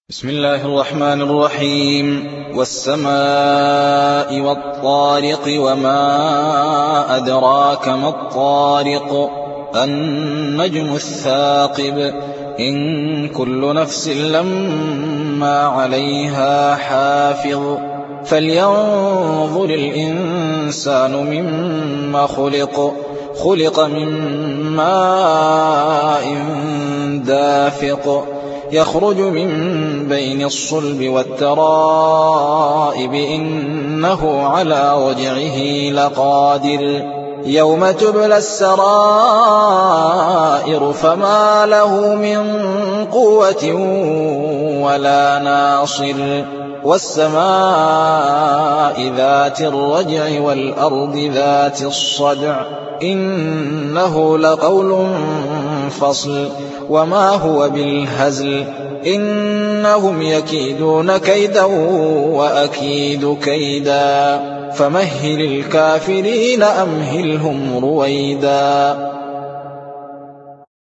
بسم الله الرحمن الرحيم. والسماء والطارق وما أدراك ما الطارق النجم الثاقب إن كل نفس لما عليها حافظ فلينظر الإنسان مما خلق من ماء دافق يخرج من بين الصلب والترائب إنه على رجعه لقادر يوم تبلى السرائر فما له من قوة ولا ناصر والسماء ذات الرجع والأرض ذات الصدع إنه لقول فصل وما هو بالهزل إنهم يكيدون كيدا وأكيد كيدا فمهل الكافرين أمهلهم رويدا.